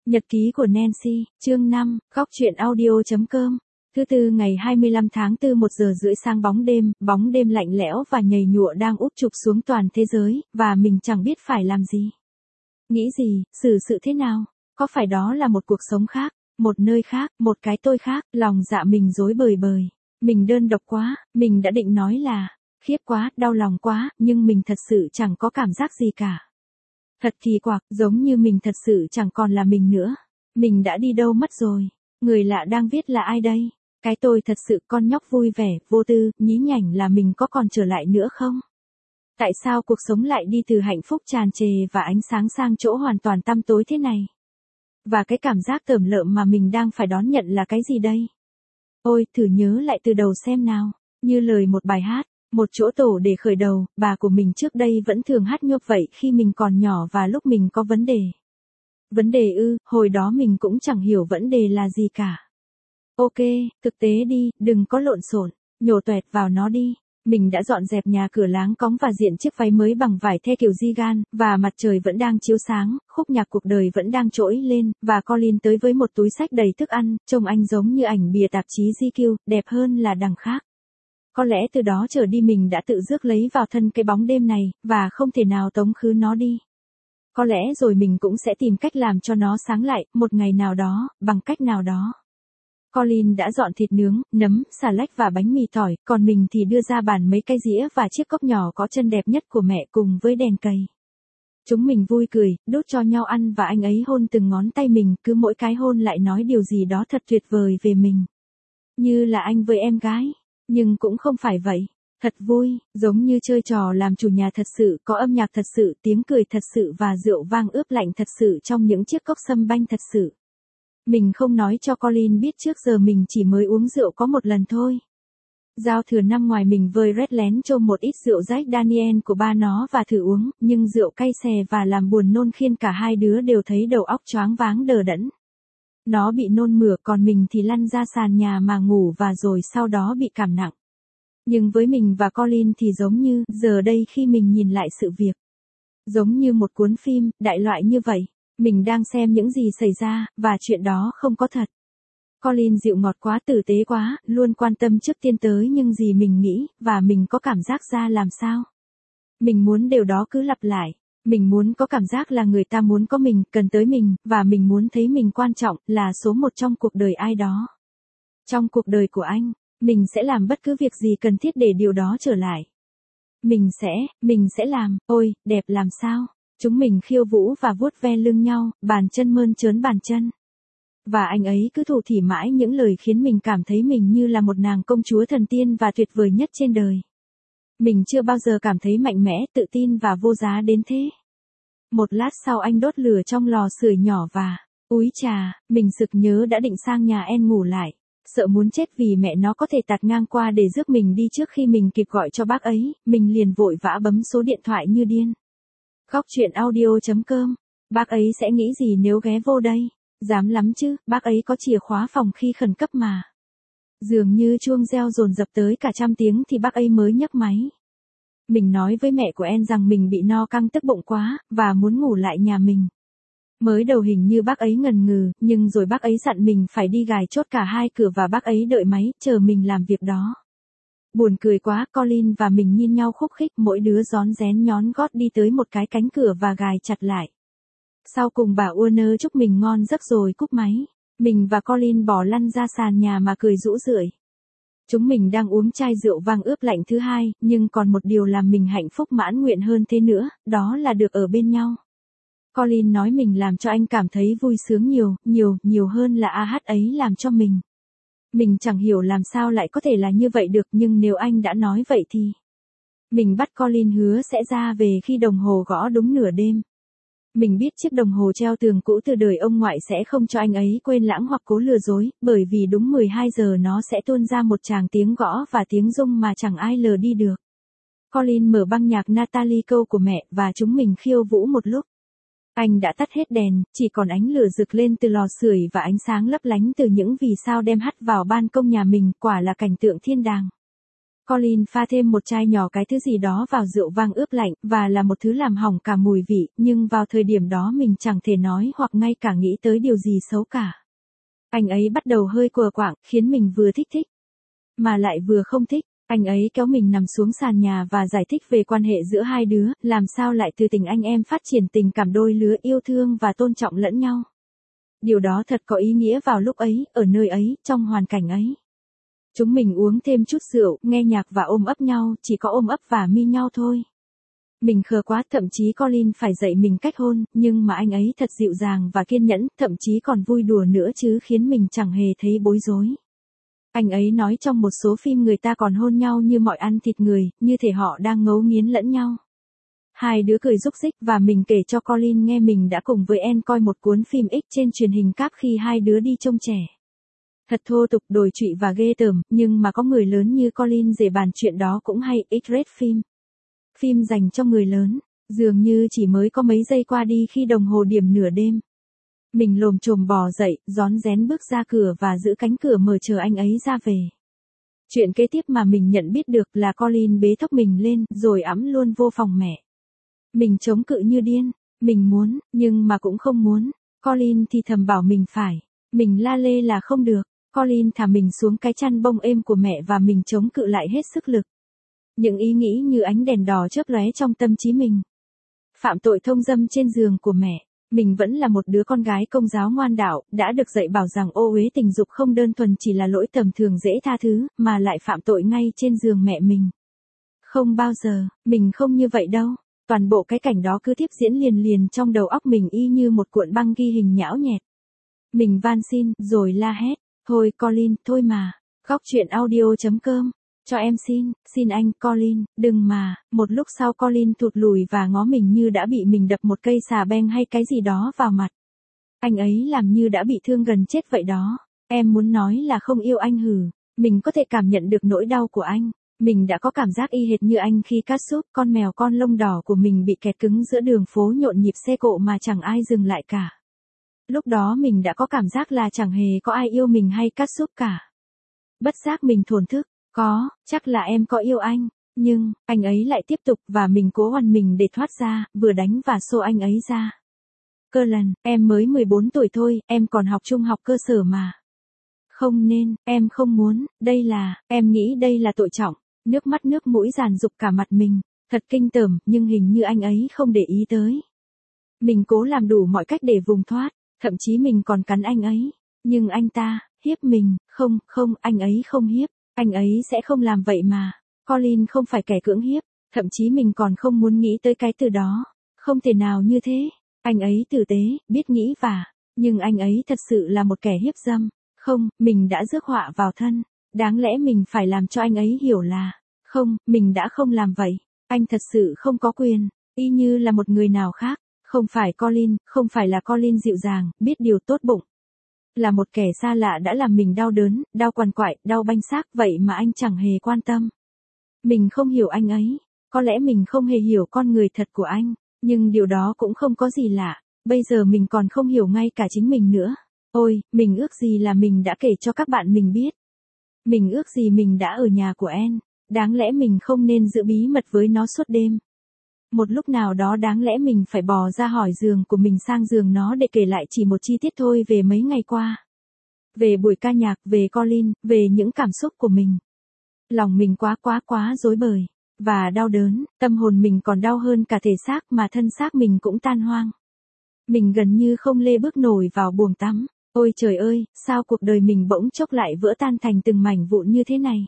Nhật ký của Nancy, chương 5, góc truyện audio.com. Thứ Tư ngày 25 tháng 4 1 giờ rưỡi sang bóng đêm lạnh lẽo và nhầy nhụa đang úp chụp xuống toàn thế giới, và mình chẳng biết phải làm gì. Nghĩ gì, xử sự thế nào, có phải đó là một cuộc sống khác, một nơi khác, một cái tôi khác, lòng dạ mình rối bời bời. Mình đơn độc quá, mình đã định nói là, khiếp quá, đau lòng quá, nhưng mình thật sự chẳng có cảm giác gì cả. Thật kỳ quặc, giống như mình thật sự chẳng còn là mình nữa. Mình đã đi đâu mất rồi? Người lạ đang viết là ai đây? Cái tôi thật sự con nhóc vui vẻ, vô tư, nhí nhảnh là mình có còn trở lại nữa không? Tại sao cuộc sống lại đi từ hạnh phúc tràn trề và ánh sáng sang chỗ hoàn toàn tăm tối thế này? Và cái cảm giác tởm lợm mà mình đang phải đón nhận là cái gì đây? Ôi, thử nhớ lại từ đầu xem nào. Như lời một bài hát. Một chỗ tổ để khởi đầu, bà của mình trước đây vẫn thường hát nhuộm vậy khi mình còn nhỏ và lúc mình có vấn đề. Vấn đề ư, hồi đó mình cũng chẳng hiểu vấn đề là gì cả. Ok, thực tế đi, đừng có lộn xộn, nhổ toẹt vào nó đi. Mình đã dọn dẹp nhà cửa láng cóng và diện chiếc váy mới bằng vải the kiểu Digan, và mặt trời vẫn đang chiếu sáng, khúc nhạc cuộc đời vẫn đang trỗi lên, và Colin tới với một túi xách đầy thức ăn, trông anh giống như ảnh bìa tạp chí GQ, đẹp hơn là đằng khác. Có lẽ từ đó trở đi mình đã tự rước lấy vào thân cái bóng đêm này, và không thể nào tống khứ nó đi. Có lẽ rồi mình cũng sẽ tìm cách làm cho nó sáng lại, một ngày nào đó, bằng cách nào đó. Colin đã dọn thịt nướng, nấm, xà lách và bánh mì tỏi, còn mình thì đưa ra bàn mấy cái dĩa và chiếc cốc nhỏ có chân đẹp nhất của mẹ cùng với đèn cầy. Chúng mình vui cười, đút cho nhau ăn và anh ấy hôn từng ngón tay mình, cứ mỗi cái hôn lại nói điều gì đó thật tuyệt vời về mình. Như là anh với em gái. Nhưng cũng không phải vậy. Thật vui, giống như chơi trò làm chủ nhà thật sự, có âm nhạc thật sự, tiếng cười thật sự và rượu vang ướp lạnh thật sự trong những chiếc cốc sâm banh thật sự. Mình không nói cho Colin biết trước giờ mình chỉ mới uống rượu có một lần thôi. Giao thừa năm ngoài mình vơi rét lén cho một ít rượu Jack Daniel của ba nó và thử uống, nhưng rượu cay xè và làm buồn nôn khiến cả hai đứa đều thấy đầu óc choáng váng đờ đẫn. Nó bị nôn mửa còn mình thì lăn ra sàn nhà mà ngủ và rồi sau đó bị cảm nặng. Nhưng với mình và Colin thì giống như, giờ đây khi mình nhìn lại sự việc. Giống như một cuốn phim, đại loại như vậy. Mình đang xem những gì xảy ra, và chuyện đó không có thật. Colin dịu ngọt quá, tử tế quá, luôn quan tâm trước tiên tới những gì mình nghĩ, và mình có cảm giác ra làm sao. Mình muốn điều đó cứ lặp lại. Mình muốn có cảm giác là người ta muốn có mình, cần tới mình, và mình muốn thấy mình quan trọng, là số một trong cuộc đời ai đó. Trong cuộc đời của anh, mình sẽ làm bất cứ việc gì cần thiết để điều đó trở lại. Mình sẽ làm, ôi, đẹp làm sao. Chúng mình khiêu vũ và vuốt ve lưng nhau, bàn chân mơn trớn bàn chân. Và anh ấy cứ thủ thỉ mãi những lời khiến mình cảm thấy mình như là một nàng công chúa thần tiên và tuyệt vời nhất trên đời. Mình chưa bao giờ cảm thấy mạnh mẽ, tự tin và vô giá đến thế. Một lát sau anh đốt lửa trong lò sưởi nhỏ và, úi chà, mình sực nhớ đã định sang nhà En ngủ lại. Sợ muốn chết vì mẹ nó có thể tạt ngang qua để rước mình đi trước khi mình kịp gọi cho bác ấy, mình liền vội vã bấm số điện thoại như điên. Góc truyện audio.com, bác ấy sẽ nghĩ gì nếu ghé vô đây? Dám lắm chứ, bác ấy có chìa khóa phòng khi khẩn cấp mà. Dường như chuông reo dồn dập tới cả 100 tiếng thì bác ấy mới nhấc máy. Mình nói với mẹ của En rằng mình bị no căng tức bụng quá, và muốn ngủ lại nhà mình. Mới đầu hình như bác ấy ngần ngừ, nhưng rồi bác ấy dặn mình phải đi gài chốt cả hai cửa và bác ấy đợi máy, chờ mình làm việc đó. Buồn cười quá, Colin và mình nhìn nhau khúc khích, mỗi đứa rón rén nhón gót đi tới một cái cánh cửa và gài chặt lại. Sau cùng bà Warner chúc mình ngon giấc rồi cúp máy. Mình và Colin bỏ lăn ra sàn nhà mà cười rũ rượi. Chúng mình đang uống chai rượu vang ướp lạnh thứ hai, nhưng còn một điều làm mình hạnh phúc mãn nguyện hơn thế nữa, đó là được ở bên nhau. Colin nói mình làm cho anh cảm thấy vui sướng nhiều hơn là AH ấy làm cho mình. Mình chẳng hiểu làm sao lại có thể là như vậy được, nhưng nếu anh đã nói vậy thì... Mình bắt Colin hứa sẽ ra về khi đồng hồ gõ đúng nửa đêm. Mình biết chiếc đồng hồ treo tường cũ từ đời ông ngoại sẽ không cho anh ấy quên lãng hoặc cố lừa dối, bởi vì đúng 12 giờ nó sẽ tuôn ra một tràng tiếng gõ và tiếng rung mà chẳng ai lờ đi được. Colin mở băng nhạc Natalie Cole của mẹ và chúng mình khiêu vũ một lúc. Anh đã tắt hết đèn, chỉ còn ánh lửa rực lên từ lò sưởi và ánh sáng lấp lánh từ những vì sao đem hắt vào ban công nhà mình, quả là cảnh tượng thiên đàng. Colin pha thêm một chai nhỏ cái thứ gì đó vào rượu vang ướp lạnh, và là một thứ làm hỏng cả mùi vị, nhưng vào thời điểm đó mình chẳng thể nói hoặc ngay cả nghĩ tới điều gì xấu cả. Anh ấy bắt đầu hơi quờ quạng, khiến mình vừa thích thích, mà lại vừa không thích. Anh ấy kéo mình nằm xuống sàn nhà và giải thích về quan hệ giữa hai đứa, làm sao lại từ tình anh em phát triển tình cảm đôi lứa yêu thương và tôn trọng lẫn nhau. Điều đó thật có ý nghĩa vào lúc ấy, ở nơi ấy, trong hoàn cảnh ấy. Chúng mình uống thêm chút rượu, nghe nhạc và ôm ấp nhau, chỉ có ôm ấp và mi nhau thôi. Mình khờ quá, thậm chí Colin phải dạy mình cách hôn, nhưng mà anh ấy thật dịu dàng và kiên nhẫn, thậm chí còn vui đùa nữa chứ khiến mình chẳng hề thấy bối rối. Anh ấy nói trong một số phim người ta còn hôn nhau như mọi ăn thịt người, như thể họ đang ngấu nghiến lẫn nhau. Hai đứa cười rúc rích và mình kể cho Colin nghe mình đã cùng với Anne coi một cuốn phim X trên truyền hình cáp khi hai đứa đi trông trẻ. Thật thô tục, đồi trụy và ghê tởm, nhưng mà có người lớn như Colin dễ bàn chuyện đó cũng hay. X-rated phim. Phim dành cho người lớn, dường như chỉ mới có mấy giây qua đi khi đồng hồ điểm nửa đêm. Mình lồm chồm bò dậy, rón rén bước ra cửa và giữ cánh cửa mở chờ anh ấy ra về. Chuyện kế tiếp mà mình nhận biết được là Colin bế thốc mình lên, rồi ẵm luôn vô phòng mẹ. Mình chống cự như điên, mình muốn, nhưng mà cũng không muốn. Colin thì thầm bảo mình phải. Mình la lê là không được. Colin thả mình xuống cái chăn bông êm của mẹ và mình chống cự lại hết sức lực. Những ý nghĩ như ánh đèn đỏ chớp lóe trong tâm trí mình. Phạm tội thông dâm trên giường của mẹ. Mình vẫn là một đứa con gái Công giáo ngoan đạo, đã được dạy bảo rằng ô uế tình dục không đơn thuần chỉ là lỗi tầm thường dễ tha thứ, mà lại phạm tội ngay trên giường mẹ mình. Không bao giờ, mình không như vậy đâu. Toàn bộ cái cảnh đó cứ tiếp diễn liền liền trong đầu óc mình y như một cuộn băng ghi hình nhão nhẹt. Mình van xin, rồi la hét. Thôi Colin, thôi mà. Góc chuyện audio.com. Cho em xin anh, Colin, đừng mà. Một lúc sau Colin thụt lùi và ngó mình như đã bị mình đập một cây xà beng hay cái gì đó vào mặt. Anh ấy làm như đã bị thương gần chết vậy đó. Em muốn nói là không yêu anh hử. Mình có thể cảm nhận được nỗi đau của anh. Mình đã có cảm giác y hệt như anh khi cắt súp, con mèo con lông đỏ của mình bị kẹt cứng giữa đường phố nhộn nhịp xe cộ mà chẳng ai dừng lại cả. Lúc đó mình đã có cảm giác là chẳng hề có ai yêu mình hay cắt súp cả. Bất giác mình thổn thức. Chắc là em có yêu anh, nhưng, anh ấy lại tiếp tục và mình cố oằn mình để thoát ra, vừa đánh và xô anh ấy ra. Cơ lần, em mới 14 tuổi thôi, em còn học trung học cơ sở mà. Không nên, em không muốn, em nghĩ đây là tội trọng. Nước mắt nước mũi giàn rục cả mặt mình, thật kinh tởm, nhưng hình như anh ấy không để ý tới. Mình cố làm đủ mọi cách để vùng thoát, thậm chí mình còn cắn anh ấy, nhưng anh ta, hiếp mình, không, anh ấy không hiếp. Anh ấy sẽ không làm vậy mà. Colin không phải kẻ cưỡng hiếp, thậm chí mình còn không muốn nghĩ tới cái từ đó. Không thể nào như thế. Anh ấy tử tế, biết nghĩ nhưng anh ấy thật sự là một kẻ hiếp dâm. Không, mình đã rước họa vào thân. Đáng lẽ mình phải làm cho anh ấy hiểu là, không, mình đã không làm vậy. Anh thật sự không có quyền, y như là một người nào khác. Không phải Colin dịu dàng, biết điều tốt bụng. Là một kẻ xa lạ đã làm mình đau đớn, đau quằn quại, đau banh xác, vậy mà anh chẳng hề quan tâm. Mình không hiểu anh ấy, có lẽ mình không hề hiểu con người thật của anh, nhưng điều đó cũng không có gì lạ, bây giờ mình còn không hiểu ngay cả chính mình nữa. Ôi, mình ước gì là mình đã kể cho các bạn mình biết. Mình ước gì mình đã ở nhà của Anne, đáng lẽ mình không nên giữ bí mật với nó suốt đêm. Một lúc nào đó đáng lẽ mình phải bò ra khỏi giường của mình sang giường nó để kể lại chỉ một chi tiết thôi về mấy ngày qua. Về buổi ca nhạc, về Colin, về những cảm xúc của mình. Lòng mình quá rối bời. Và đau đớn, tâm hồn mình còn đau hơn cả thể xác mà thân xác mình cũng tan hoang. Mình gần như không lê bước nổi vào buồng tắm. Ôi trời ơi, sao cuộc đời mình bỗng chốc lại vỡ tan thành từng mảnh vụn như thế này.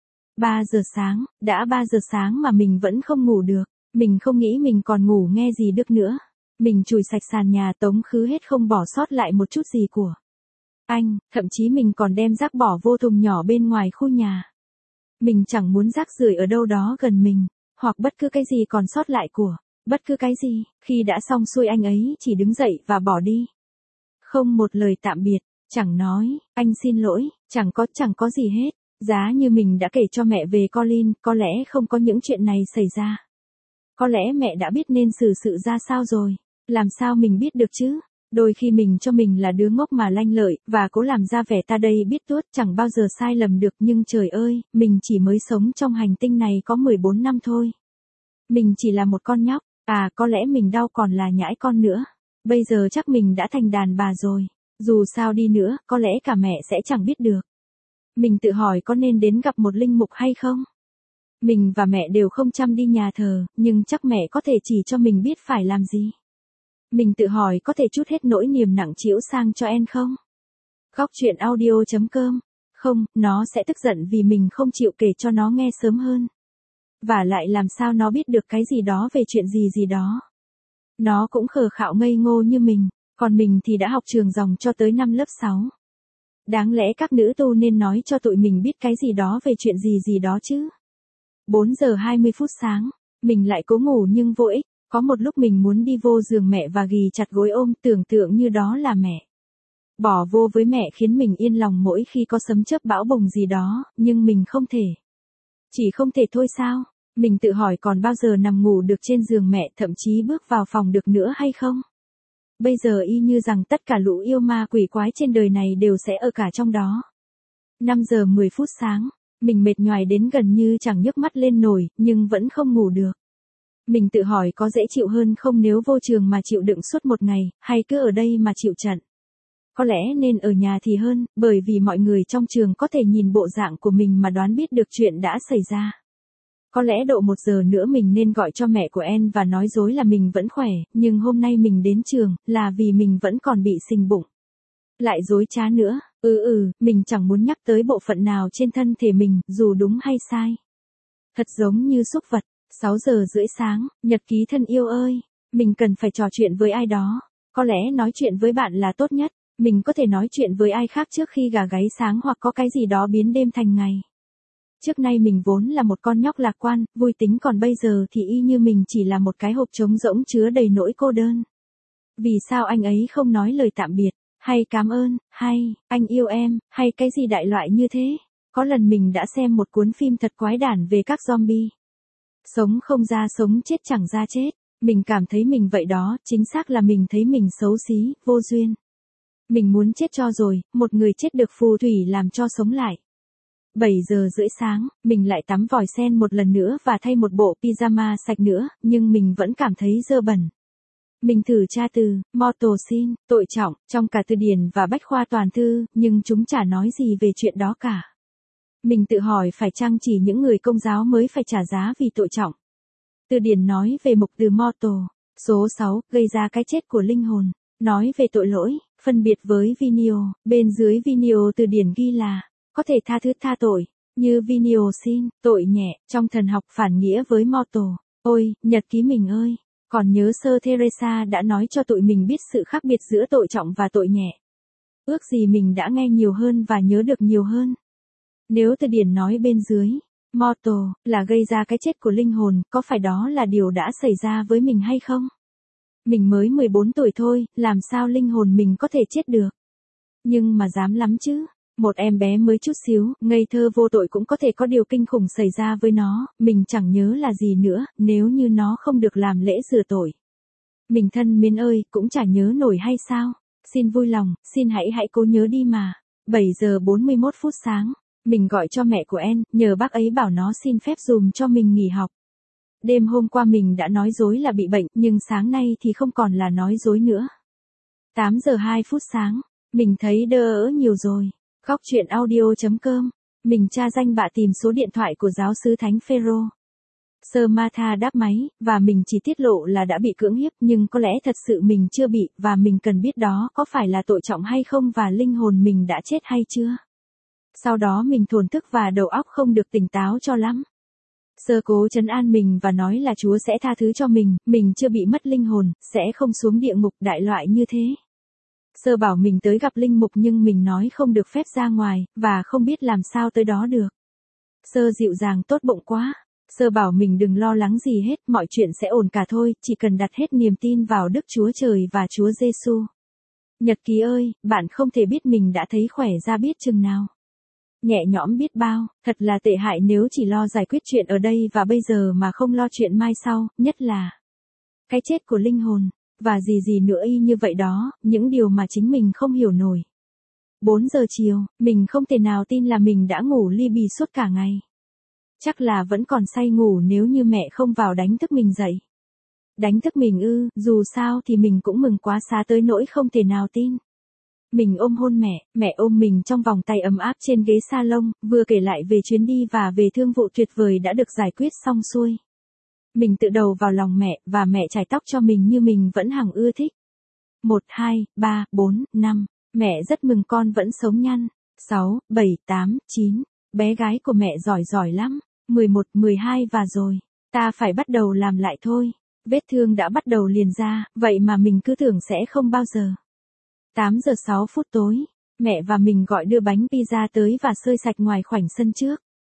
3 giờ sáng, đã 3 giờ sáng mà mình vẫn không ngủ được. Mình không nghĩ mình còn ngủ nghe gì được nữa. Mình chùi sạch sàn nhà tống khứ hết không bỏ sót lại một chút gì của anh, thậm chí mình còn đem rác bỏ vô thùng nhỏ bên ngoài khu nhà. Mình chẳng muốn rác rưởi ở đâu đó gần mình, hoặc bất cứ cái gì còn sót lại của, bất cứ cái gì. Khi đã xong xuôi anh ấy chỉ đứng dậy và bỏ đi. Không một lời tạm biệt, chẳng nói, anh xin lỗi, chẳng có gì hết. Giá như mình đã kể cho mẹ về Colin, có lẽ không có những chuyện này xảy ra. Có lẽ mẹ đã biết nên xử sự ra sao rồi. Làm sao mình biết được chứ? Đôi khi mình cho mình là đứa ngốc mà lanh lợi, và cố làm ra vẻ ta đây biết tuốt chẳng bao giờ sai lầm được, nhưng trời ơi, mình chỉ mới sống trong hành tinh này có 14 năm thôi. Mình chỉ là một con nhóc, có lẽ mình đau còn là nhãi con nữa. Bây giờ chắc mình đã thành đàn bà rồi. Dù sao đi nữa, có lẽ cả mẹ sẽ chẳng biết được. Mình tự hỏi có nên đến gặp một linh mục hay không? Mình và mẹ đều không chăm đi nhà thờ, nhưng chắc mẹ có thể chỉ cho mình biết phải làm gì. Mình tự hỏi có thể trút hết nỗi niềm nặng trĩu sang cho En không? Góc chuyện audio.com. Không, nó sẽ tức giận vì mình không chịu kể cho nó nghe sớm hơn. Và lại làm sao nó biết được cái gì đó về chuyện gì gì đó. Nó cũng khờ khạo ngây ngô như mình, còn mình thì đã học trường dòng cho tới năm lớp 6. Đáng lẽ các nữ tu nên nói cho tụi mình biết cái gì đó về chuyện gì gì đó chứ. 4 giờ 20 phút sáng, mình lại cố ngủ nhưng vô ích. Có một lúc mình muốn đi vô giường mẹ và ghì chặt gối ôm, tưởng tượng như đó là mẹ. Bỏ vô với mẹ khiến mình yên lòng mỗi khi có sấm chớp bão bùng gì đó, nhưng mình không thể. Chỉ không thể thôi sao? Mình tự hỏi còn bao giờ nằm ngủ được trên giường mẹ, thậm chí bước vào phòng được nữa hay không? Bây giờ y như rằng tất cả lũ yêu ma quỷ quái trên đời này đều sẽ ở cả trong đó. 5 giờ 10 phút sáng, mình mệt nhoài đến gần như chẳng nhấc mắt lên nổi, nhưng vẫn không ngủ được. Mình tự hỏi có dễ chịu hơn không nếu vô trường mà chịu đựng suốt một ngày, hay cứ ở đây mà chịu trận. Có lẽ nên ở nhà thì hơn, bởi vì mọi người trong trường có thể nhìn bộ dạng của mình mà đoán biết được chuyện đã xảy ra. Có lẽ độ 1 giờ nữa mình nên gọi cho mẹ của En và nói dối là mình vẫn khỏe, nhưng hôm nay mình đến trường, là vì mình vẫn còn bị sình bụng. Lại dối trá nữa, mình chẳng muốn nhắc tới bộ phận nào trên thân thể mình, dù đúng hay sai. Thật giống như súc vật. 6 giờ rưỡi sáng, nhật ký thân yêu ơi, mình cần phải trò chuyện với ai đó. Có lẽ nói chuyện với bạn là tốt nhất, mình có thể nói chuyện với ai khác trước khi gà gáy sáng hoặc có cái gì đó biến đêm thành ngày. Trước nay mình vốn là một con nhóc lạc quan, vui tính, còn bây giờ thì y như mình chỉ là một cái hộp trống rỗng chứa đầy nỗi cô đơn. Vì sao anh ấy không nói lời tạm biệt, hay cảm ơn, hay, anh yêu em, hay cái gì đại loại như thế? Có lần mình đã xem một cuốn phim thật quái đản về các zombie. Sống không ra sống, chết chẳng ra chết. Mình cảm thấy mình vậy đó, chính xác là mình thấy mình xấu xí, vô duyên. Mình muốn chết cho rồi, một người chết được phù thủy làm cho sống lại. 7 giờ rưỡi sáng, mình lại tắm vòi sen một lần nữa và thay một bộ pyjama sạch nữa, nhưng mình vẫn cảm thấy dơ bẩn. Mình thử tra từ, mortal sin, tội trọng, trong cả từ điển và bách khoa toàn thư, nhưng chúng chả nói gì về chuyện đó cả. Mình tự hỏi phải chăng chỉ những người Công giáo mới phải trả giá vì tội trọng. Từ điển nói về mục từ mortal. Số 6, gây ra cái chết của linh hồn. Nói về tội lỗi, phân biệt với venial. Bên dưới venial từ điển ghi là, có thể tha thứ tha tội, như venial sin, tội nhẹ, trong thần học phản nghĩa với mortal. Ôi, nhật ký mình ơi, còn nhớ Sơ Teresa đã nói cho tụi mình biết sự khác biệt giữa tội trọng và tội nhẹ. Ước gì mình đã nghe nhiều hơn và nhớ được nhiều hơn. Nếu từ điển nói bên dưới, mortal, là gây ra cái chết của linh hồn, có phải đó là điều đã xảy ra với mình hay không? Mình mới 14 tuổi thôi, làm sao linh hồn mình có thể chết được? Nhưng mà dám lắm chứ. Một em bé mới chút xíu, ngây thơ vô tội cũng có thể có điều kinh khủng xảy ra với nó, mình chẳng nhớ là gì nữa, nếu như nó không được làm lễ rửa tội. Mình thân mến ơi, cũng chả nhớ nổi hay sao? Xin vui lòng, xin hãy cố nhớ đi mà. 7 giờ 41 phút sáng. Mình gọi cho mẹ của En, nhờ bác ấy bảo nó xin phép dùm cho mình nghỉ học. Đêm hôm qua mình đã nói dối là bị bệnh, nhưng sáng nay thì không còn là nói dối nữa. 8 giờ 2 phút sáng, mình thấy đỡ nhiều rồi. Góc chuyện audio.com, mình tra danh bạ tìm số điện thoại của giáo sứ Thánh Phêrô. Sơ Martha đáp máy, và mình chỉ tiết lộ là đã bị cưỡng hiếp, nhưng có lẽ thật sự mình chưa bị, và mình cần biết đó có phải là tội trọng hay không và linh hồn mình đã chết hay chưa. Sau đó mình thổn thức và đầu óc không được tỉnh táo cho lắm. Sơ cố trấn an mình và nói là Chúa sẽ tha thứ cho mình chưa bị mất linh hồn, sẽ không xuống địa ngục đại loại như thế. Sơ bảo mình tới gặp linh mục nhưng mình nói không được phép ra ngoài, và không biết làm sao tới đó được. Sơ dịu dàng tốt bụng quá. Sơ bảo mình đừng lo lắng gì hết, mọi chuyện sẽ ổn cả thôi, chỉ cần đặt hết niềm tin vào Đức Chúa Trời và Chúa Giêsu. Nhật ký ơi, bạn không thể biết mình đã thấy khỏe ra biết chừng nào. Nhẹ nhõm biết bao, thật là tệ hại nếu chỉ lo giải quyết chuyện ở đây và bây giờ mà không lo chuyện mai sau, nhất là cái chết của linh hồn. và gì nữa y như vậy đó, những điều mà chính mình không hiểu nổi. 4 giờ chiều, mình không thể nào tin là mình đã ngủ li bì suốt cả ngày. Chắc là vẫn còn say ngủ nếu như mẹ không vào đánh thức mình dậy. Đánh thức mình ư, dù sao thì mình cũng mừng quá xá tới nỗi không thể nào tin. Mình ôm hôn mẹ ôm mình trong vòng tay ấm áp trên ghế salon, vừa kể lại về chuyến đi và về thương vụ tuyệt vời đã được giải quyết xong xuôi. Mình tựa đầu vào lòng mẹ và mẹ chải tóc cho mình như mình vẫn hằng ưa thích. 1, 2, 3, 4, 5, mẹ rất mừng con vẫn sống nhăn. 6, 7, 8, 9, bé gái của mẹ giỏi lắm. 11, 12 và rồi, ta phải bắt đầu làm lại thôi. Vết thương đã bắt đầu liền ra, vậy mà mình cứ tưởng sẽ không bao giờ. 8 giờ 6 phút tối, mẹ và mình gọi đưa bánh pizza tới và xơi sạch ngoài khoảnh sân trước.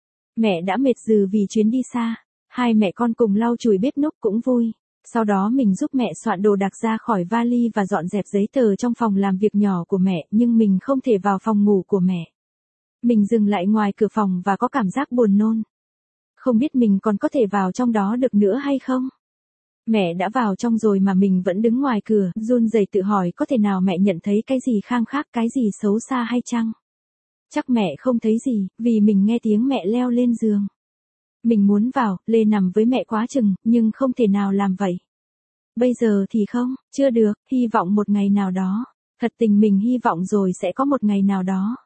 Mẹ đã mệt dừ vì chuyến đi xa, hai mẹ con cùng lau chùi bếp núc cũng vui. Sau đó mình giúp mẹ soạn đồ đạc ra khỏi vali và dọn dẹp giấy tờ trong phòng làm việc nhỏ của mẹ, nhưng mình không thể vào phòng ngủ của mẹ. Mình dừng lại ngoài cửa phòng và có cảm giác buồn nôn. Không biết mình còn có thể vào trong đó được nữa hay không? Mẹ đã vào trong rồi mà mình vẫn đứng ngoài cửa, run rẩy tự hỏi có thể nào mẹ nhận thấy cái gì khang khác, cái gì xấu xa hay chăng? Chắc mẹ không thấy gì, vì mình nghe tiếng mẹ leo lên giường. Mình muốn vào, lê nằm với mẹ quá chừng, nhưng không thể nào làm vậy. Bây giờ thì không, chưa được, hy vọng một ngày nào đó. Thật tình mình hy vọng rồi sẽ có một ngày nào đó.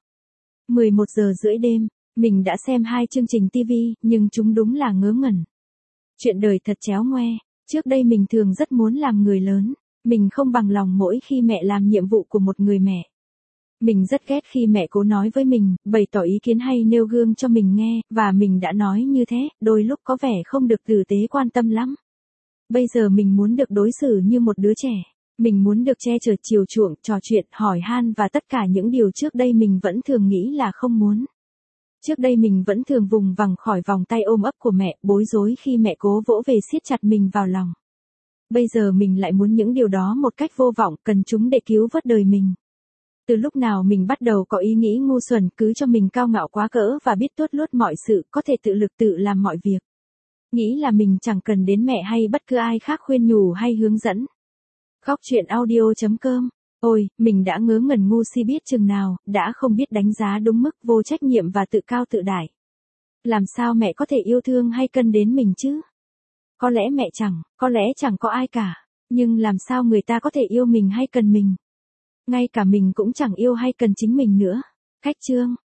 11 giờ rưỡi đêm, mình đã xem 2 chương trình TV, nhưng chúng đúng là ngớ ngẩn. Chuyện đời thật chéo ngoe. Trước đây mình thường rất muốn làm người lớn. Mình không bằng lòng mỗi khi mẹ làm nhiệm vụ của một người mẹ. Mình rất ghét khi mẹ cố nói với mình, bày tỏ ý kiến hay nêu gương cho mình nghe, và mình đã nói như thế, đôi lúc có vẻ không được tử tế quan tâm lắm. Bây giờ mình muốn được đối xử như một đứa trẻ. Mình muốn được che chở chiều chuộng, trò chuyện, hỏi han và tất cả những điều trước đây mình vẫn thường nghĩ là không muốn. Trước đây mình vẫn thường vùng vằng khỏi vòng tay ôm ấp của mẹ, bối rối khi mẹ cố vỗ về siết chặt mình vào lòng. Bây giờ mình lại muốn những điều đó một cách vô vọng, cần chúng để cứu vớt đời mình. Từ lúc nào mình bắt đầu có ý nghĩ ngu xuẩn cứ cho mình cao ngạo quá cỡ và biết tuốt luốt mọi sự, có thể tự lực tự làm mọi việc. Nghĩ là mình chẳng cần đến mẹ hay bất cứ ai khác khuyên nhủ hay hướng dẫn. Khóc chuyện audio.com. Ôi, mình đã ngớ ngẩn ngu si biết chừng nào, đã không biết đánh giá đúng mức, vô trách nhiệm và tự cao tự đại. Làm sao mẹ có thể yêu thương hay cân đến mình chứ? Có lẽ mẹ có lẽ chẳng có ai cả. Nhưng làm sao người ta có thể yêu mình hay cần mình? Ngay cả mình cũng chẳng yêu hay cần chính mình nữa. Cách chương.